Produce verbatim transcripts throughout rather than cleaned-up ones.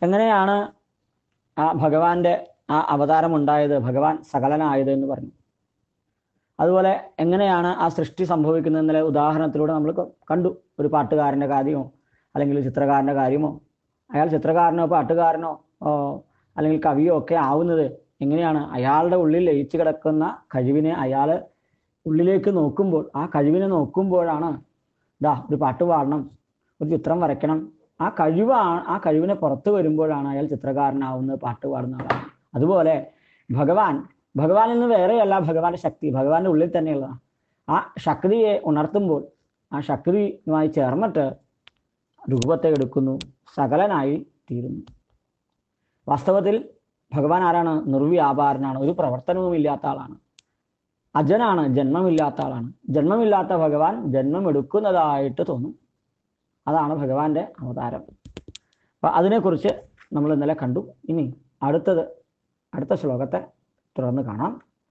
എങ്ങനെയാണ് ആ ഭഗവാന്റെ ആ അവതാരം ഉണ്ടായത്, ഭഗവാൻ സകലനായത് എന്ന് പറഞ്ഞു. അതുപോലെ എങ്ങനെയാണ് ആ സൃഷ്ടി സംഭവിക്കുന്നത് എന്നുള്ള ഉദാഹരണത്തിലൂടെ നമ്മൾ കണ്ടു. ഒരു പാട്ടുകാരൻ്റെ കാര്യമോ അല്ലെങ്കിൽ ചിത്രകാരൻ്റെ കാര്യമോ, അയാൾ ചിത്രകാരനോ പാട്ടുകാരനോ അല്ലെങ്കിൽ കവിയോ ഒക്കെ ആവുന്നത് എങ്ങനെയാണ്? അയാളുടെ ഉള്ളിൽ ലയിച്ചു കിടക്കുന്ന കഴിവിനെ അയാൾ ഉള്ളിലേക്ക് നോക്കുമ്പോൾ, ആ കഴിവിനെ നോക്കുമ്പോഴാണ് ദാ ഒരു പാട്ട് പാടണം, ഒരു ചിത്രം വരയ്ക്കണം, ആ കഴിവാണ്, ആ കഴിവിനെ പുറത്തു വരുമ്പോഴാണ് അയാൾ ചിത്രകാരനാവുന്നത്, പാട്ട് പാടുന്ന ആളാണ്. അതുപോലെ ഭഗവാൻ, ഭഗവാനിൽ നിന്ന് വേറെയല്ല ഭഗവാന്റെ ശക്തി, ഭഗവാന്റെ ഉള്ളിൽ തന്നെയുള്ളതാണ്. ആ ശക്തിയെ ഉണർത്തുമ്പോൾ ആ ശക്തിയുമായി ചേർന്നിട്ട് രൂപത്തെ എടുക്കുന്നു, സകലനായി തീരുന്നു. വാസ്തവത്തിൽ ഭഗവാൻ ആരാണ്? നിർവ്യാപാരനാണ്, ഒരു പ്രവർത്തനവും ഇല്ലാത്ത ആളാണ്, അജനാണ്, ജന്മമില്ലാത്ത ആളാണ്. ജന്മമില്ലാത്ത ഭഗവാൻ ജന്മം എടുക്കുന്നതായിട്ട് തോന്നും. അതാണ് ഭഗവാന്റെ അവതാരം. അപ്പൊ അതിനെക്കുറിച്ച് നമ്മൾ ഇന്നലെ കണ്ടു. ഇനി അടുത്തത് അടുത്ത ശ്ലോകത്തെ തുടർന്ന് കാണാം.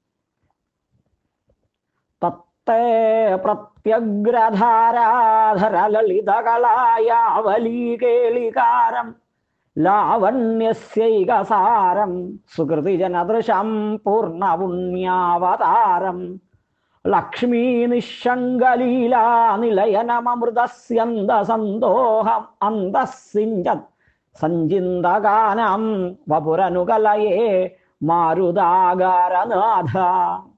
തത്തേ പ്രത്യഗ്രധാരാധര ലളിതകളായാവലീ കേളികാരം ലാവണ്യസ്യൈകസാരം സുകൃതിജനദൃശം പൂർണ്ണപുണ്യാവതാരം ലക്ഷ്മീ നിശങ്കലീലാ നിലയനമൃതസ്യന്തസന്തോഹം അന്തസ്സിഞ്ചത് സഞ്ചിന്തകാനാം വപുരനുകലയേ മാരുതാകാരനാഥ.